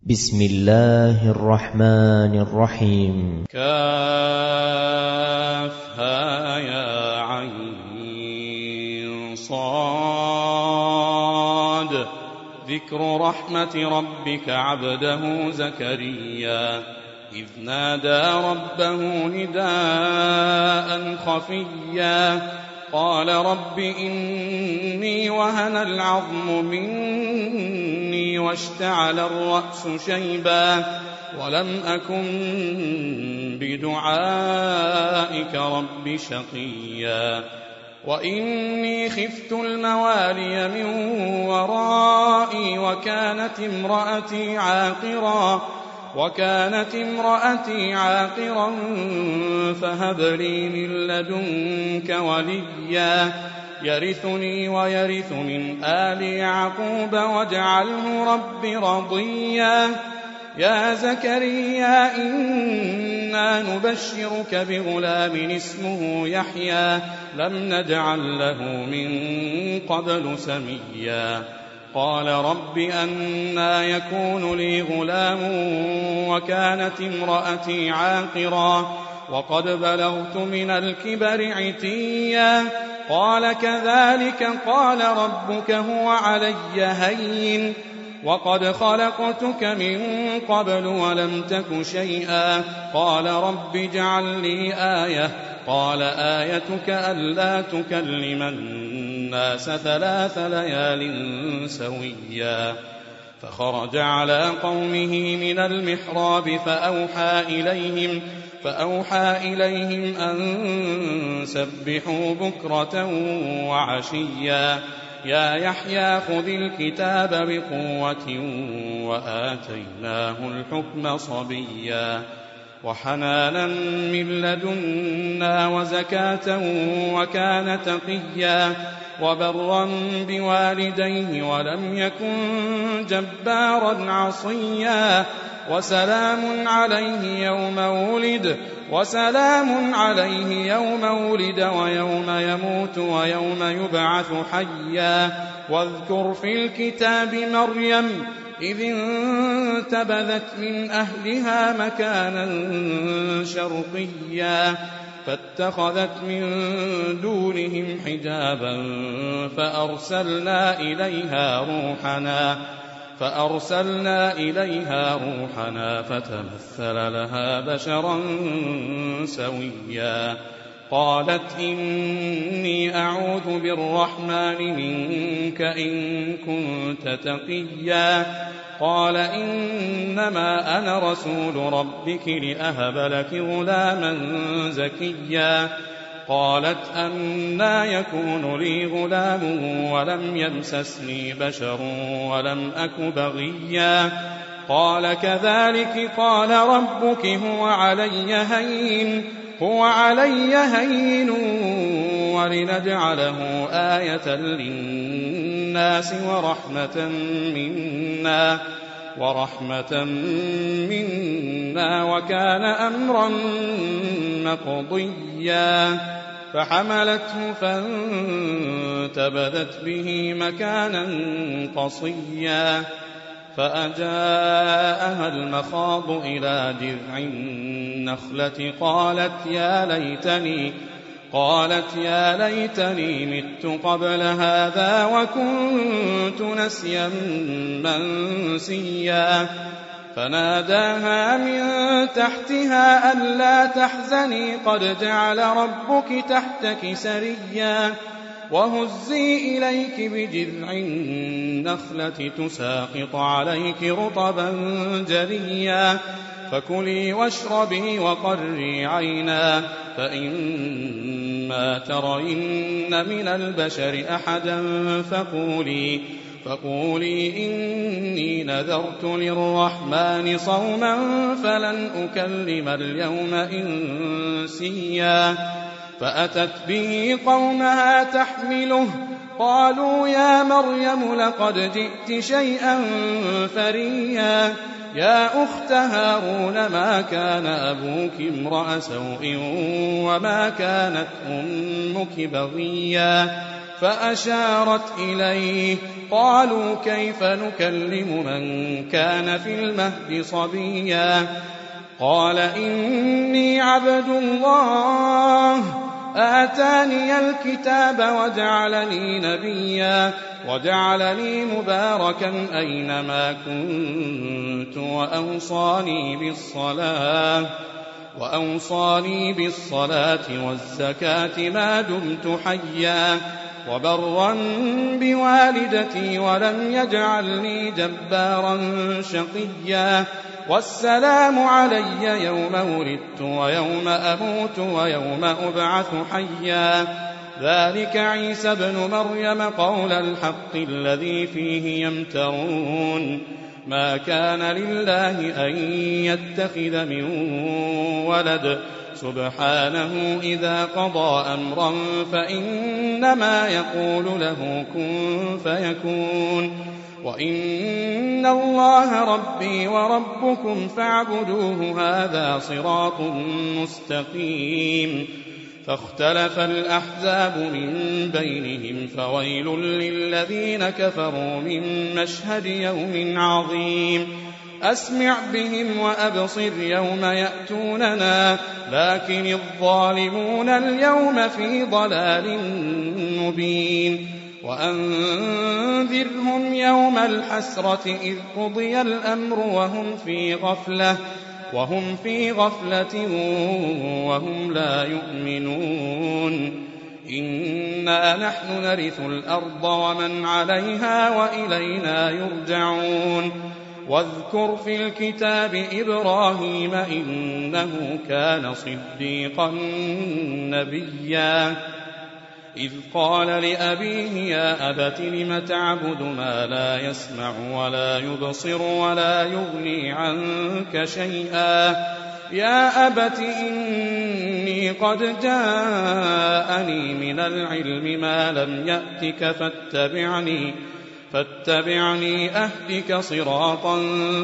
بسم الله الرحمن الرحيم. كافها يا عين صاد. ذكر رحمة ربك عبده زكريا إذ نادى ربه نداء خفيا قال رب إني وهن العظم مني واشتعل الرأس شيبا ولم أكن بدعائك رب شقيا وإني خفت الموالي من ورائي وكانت امرأتي عاقرا فهب لي من لدنك وليا يرثني ويرث من آل يعقوب واجعله رب رضيا يا زكريا إنا نبشرك بغلام اسمه يحيى لم نجعل له من قبل سميا قال رب أنى يكون لي غلام وكانت امرأتي عاقرا وقد بلغت من الكبر عتيا قال كذلك قال ربك هو علي هين وقد خلقتك من قبل ولم تك شيئا قال رب اجعل لي آية قال آيتك ألا تكلم الناس 3 ليال سويا فخرج على قومه من المحراب فأوحى إليهم أن سبحوا بكرة وعشيا يا يحيى خذ الكتاب بقوة وآتيناه الحكم صبيا وحنانا من لدنا وزكاة وكان تقيا وبرا بوالديه ولم يكن جبارا عصيا وسلام عليه يوم ولد ويوم يموت ويوم يبعث حيا واذكر في الكتاب مريم إذ انتبذت من أهلها مكانا شرقيا فاتخذت من دونهم حجابا فأرسلنا إليها روحنا فتمثل لها بشرا سويا قالت إني أعوذ بالرحمن منك إن كنت تقيا قال إنما أنا رسول ربك لأهب لك غلاما زكيا قالت أنى يكون لي غلام ولم يمسسني بشر ولم أك بغيا قال كذلك قال ربك هو علي هين ولنجعله آية للناس ورحمة منا وكان أمرا مقضيا فحملته فانتبذت به مكانا قصيا فأجاءها المخاض إلى جذع النخلة قالت يا ليتني مت قبل هذا وكنت نسيا منسيا فناداها من تحتها ألا تحزني قد جعل ربك تحتك سريا وهزي إليك بجذع النخلة تساقط عليك رطبا جريا فكلي واشربي وقري عينا فإما ترين من البشر أحدا فقولي إني نذرت للرحمن صوما فلن أكلم اليوم إنسيا فأتت به قومها تحمله قالوا يا مريم لقد جئت شيئا فريا يا أخت هارون ما كان أبوك امرأ سوء وما كانت أمك بغيا فأشارت إليه. قالوا كيف نكلم من كان في المهد صبيا قال إني عبد الله آتاني الكتاب وجعلني نبيا وجعلني مباركا أينما كنت وأوصاني بالصلاة والزكاة ما دمت حيا وبرا بوالدتي ولم يجعلني جبارا شقيا والسلام علي يوم ولدت ويوم أموت ويوم أبعث حيا ذلك عيسى ابن مريم قول الحق الذي فيه يمترون ما كان لله أن يتخذ من ولد سبحانه إذا قضى أمرا فإنما يقول له كن فيكون وإن الله ربي وربكم فاعبدوه هذا صراط مستقيم فاختلف الأحزاب من بينهم فويل للذين كفروا من مشهد يوم عظيم أسمع بهم وأبصر يوم يأتوننا لكن الظالمون اليوم في ضلال مبين وأنذرهم يوم الحسرة إذ قضي الأمر وهم في غفلة وهم لا يؤمنون إنا نحن نرث الأرض ومن عليها وإلينا يرجعون واذكر في الكتاب إبراهيم إنه كان صديقا نبيا إذ قال لأبيه يا أبت لم تعبد ما لا يسمع ولا يبصر ولا يغني عنك شيئا يا أبت إني قد جاءني من العلم ما لم يأتك فاتبعني أهدك صراطا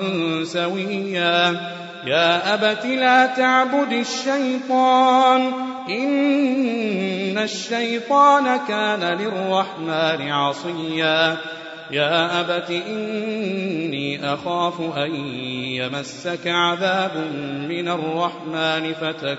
سويا يا أبت لا تعبد الشيطان إن الشيطان كان للرحمن عصيا يا أبت إني أخاف أن يمسك عذاب من الرحمن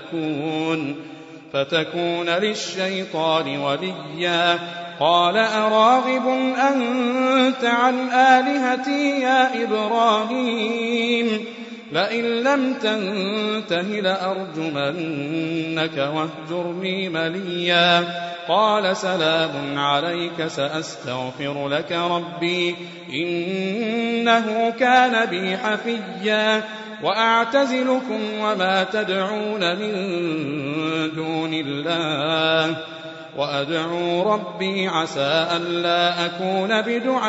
فتكون للشيطان وليا قال أراغب أنت عن آلهتي يا إبراهيم لئن لم تنته لأرجمنك واهجرني مليا قال سلام عليك سأستغفر لك ربي إنه كان بي حفيا وأعتزلكم وما تدعون من دون الله وأدعو ربي عسى ألا أكون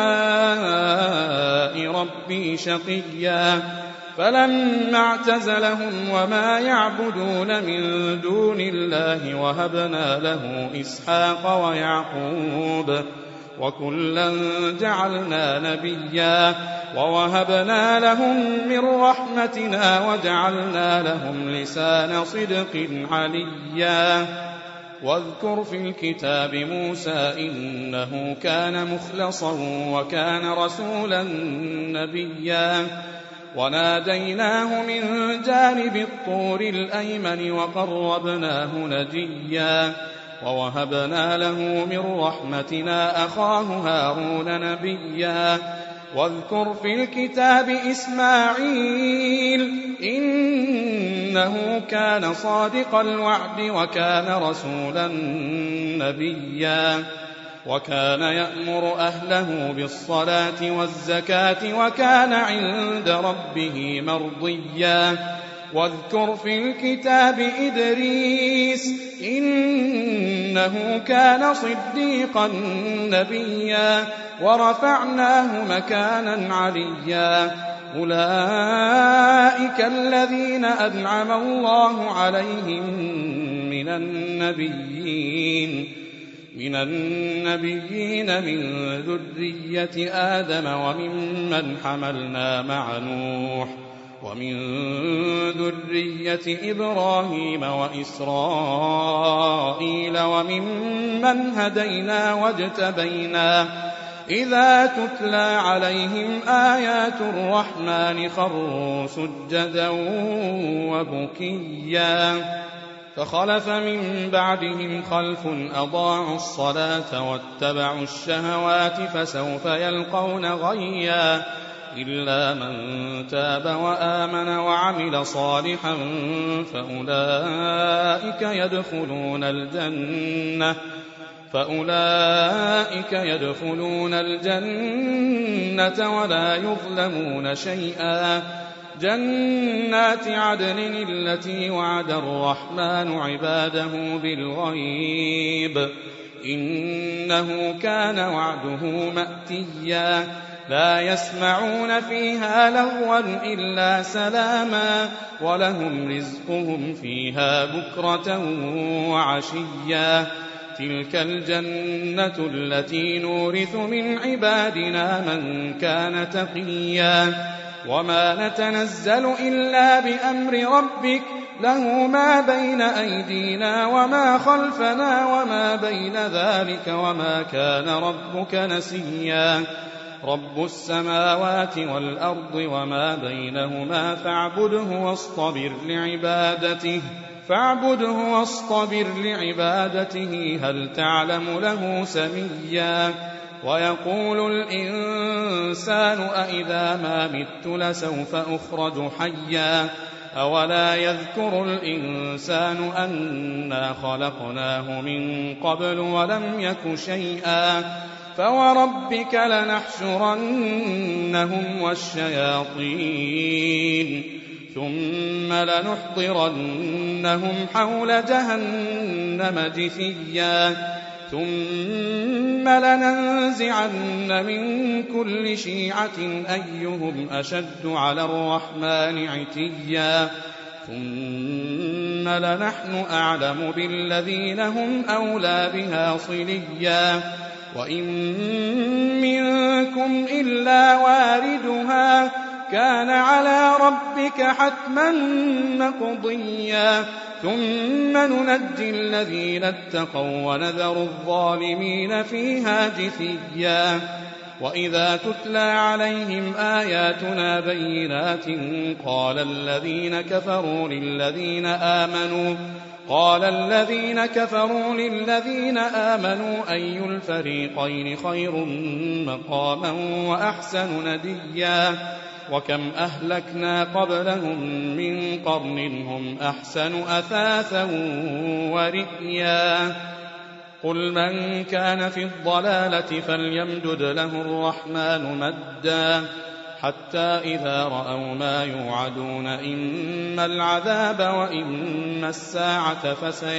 بدعاء ربي شقيا فلما اعتزلهم وما يعبدون من دون الله وهبنا له إسحاق ويعقوب وكلا جعلنا نبيا ووهبنا لهم من رحمتنا وجعلنا لهم لسان صدق عليا واذكر في الكتاب موسى إنه كان مخلصا وكان رسولا نبيا وناديناه من جانب الطور الأيمن وقربناه نجيا ووهبنا له من رحمتنا أخاه هارون نبيا واذكر في الكتاب إسماعيل إنه كان صادق الوعد وكان رسولا نبيا وكان يأمر أهله بالصلاة والزكاة وكان عند ربه مرضيا واذكر في الكتاب إدريس إنه كان صديقا نبيا ورفعناه مكانا عليا أولئك الذين أنعم الله عليهم من النبيين من ذرية آدم وممن حملنا مع نوح ومن ذرية إبراهيم وإسرائيل وممن هدينا واجتبينا إذا تتلى عليهم آيات الرحمن خروا سجدا وبكيا فخلف من بعدهم خلف أضاعوا الصلاة واتبعوا الشهوات فسوف يلقون غيا إلا من تاب وآمن وعمل صالحا فأولئك يدخلون الجنة ولا يظلمون شيئا جنات عدن التي وعد الرحمن عباده بالغيب إنه كان وعده مأتيا لا يسمعون فيها لغوا إلا سلاما ولهم رزقهم فيها بكرة وعشيا تلك الجنة التي نورث من عبادنا من كان تقيا وما نتنزل إلا بأمر ربك له ما بين أيدينا وما خلفنا وما بين ذلك وما كان ربك نسيا رب السماوات والأرض وما بينهما فاعبده واصطبر لعبادته هل تعلم له سميا ويقول الإنسان أإذا ما مت لسوف أخرج حيا أولا يذكر الإنسان أنا خلقناه من قبل ولم يك شيئا فوربك لنحشرنهم والشياطين ثم لنحضرنهم حول جهنم جثيا ثم لننزعن من كل شيعة أيهم أشد على الرحمن عتيا ثم لنحن أعلم بالذين هم أولى بها صليا وإن منكم إلا واردها كان على ربك حتما مقضيا ثم ننجي الذين اتقوا ونذر الظالمين فيها جثيا وإذا تتلى عليهم آياتنا بينات قال الذين كفروا للذين آمنوا أي الفريقين خير مقاما وأحسن نديا وكم أهلكنا قبلهم من قرن هم أحسن أثاثا ورئيا قل من كان في الضلالة فليمدد له الرحمن مدا حتى إذا رأوا ما يوعدون إما العذاب وإما الساعة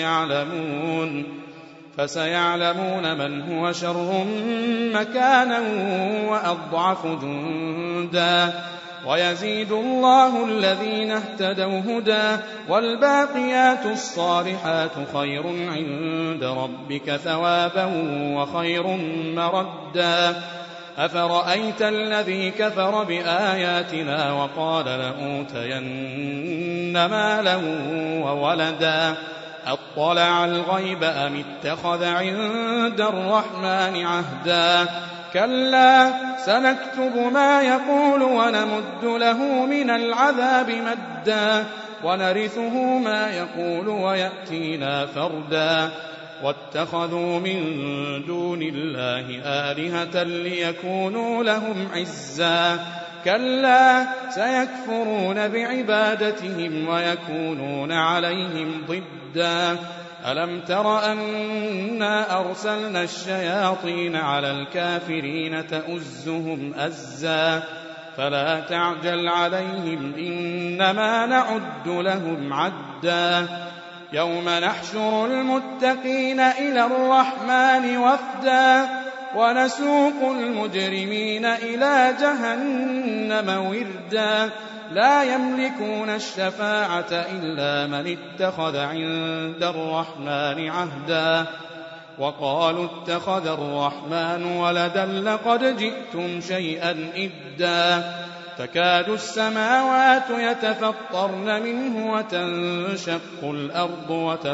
فسيعلمون من هو شر مكانا وأضعف جندا ويزيد الله الذين اهتدوا هدى والباقيات الصالحات خير عند ربك ثوابا وخير مردا أفرأيت الذي كفر بآياتنا وقال لأوتين مالا وولدا أطلع الغيب أم اتخذ عند الرحمن عهدا كلا سنكتب ما يقول ونمد له من العذاب مدا ونرثه ما يقول ويأتينا فردا واتخذوا من دون الله آلهة ليكونوا لهم عزا كلا سيكفرون بعبادتهم ويكونون عليهم ضدا ألم تر أنا أرسلنا الشياطين على الكافرين تؤزهم أزا فلا تعجل عليهم إنما نعد لهم عدا يوم نحشر المتقين إلى الرحمن وفدا ونسوق المجرمين إلى جهنم وردا لا يملكون الشفاعة إلا من اتخذ عند الرحمن عهدا وقالوا اتخذ الرحمن ولدا لقد جئتم شيئا إدا تكاد السماوات يتفطرن منه وتنشق الأرض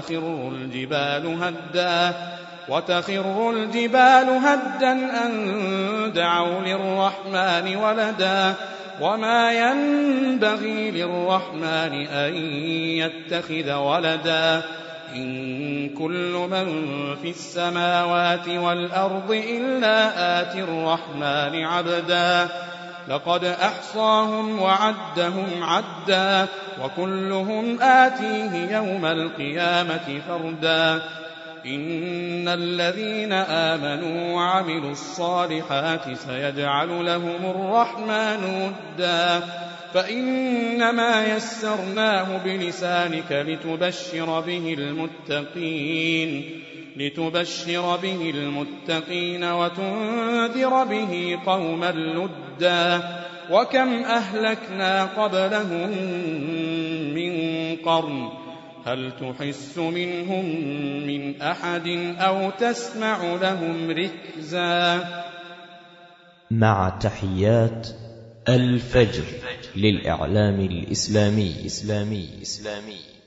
وتخر الجبال هدا أن دعوا للرحمن ولدا وما ينبغي للرحمن أن يتخذ ولدا إن كل من في السماوات والأرض إلا آتي الرحمن عبدا لقد أحصاهم وعدهم عدا وكلهم آتيه يوم القيامة فردا إن الذين آمنوا وعملوا الصالحات سيجعل لهم الرحمن ودا فإنما يسرناه بلسانك لتبشر به المتقين وتنذر به قوما لدا وكم أهلكنا قبلهم من قرن هل تحس منهم من أحد أو تسمع لهم ركزا. مع تحيات الفجر للإعلام الإسلامي.